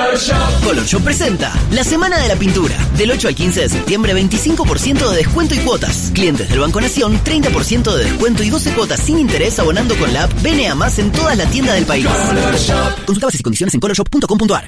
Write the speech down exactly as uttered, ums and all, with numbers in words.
Color Shop. Color Shop presenta la Semana de la Pintura. Del ocho al quince de septiembre, veinticinco por ciento de descuento y cuotas. Clientes del Banco Nación, treinta por ciento de descuento y doce cuotas sin interés abonando con la app B N A más en todas las tiendas del país. Color Shop. Consulta bases y condiciones en color shop punto com punto a r.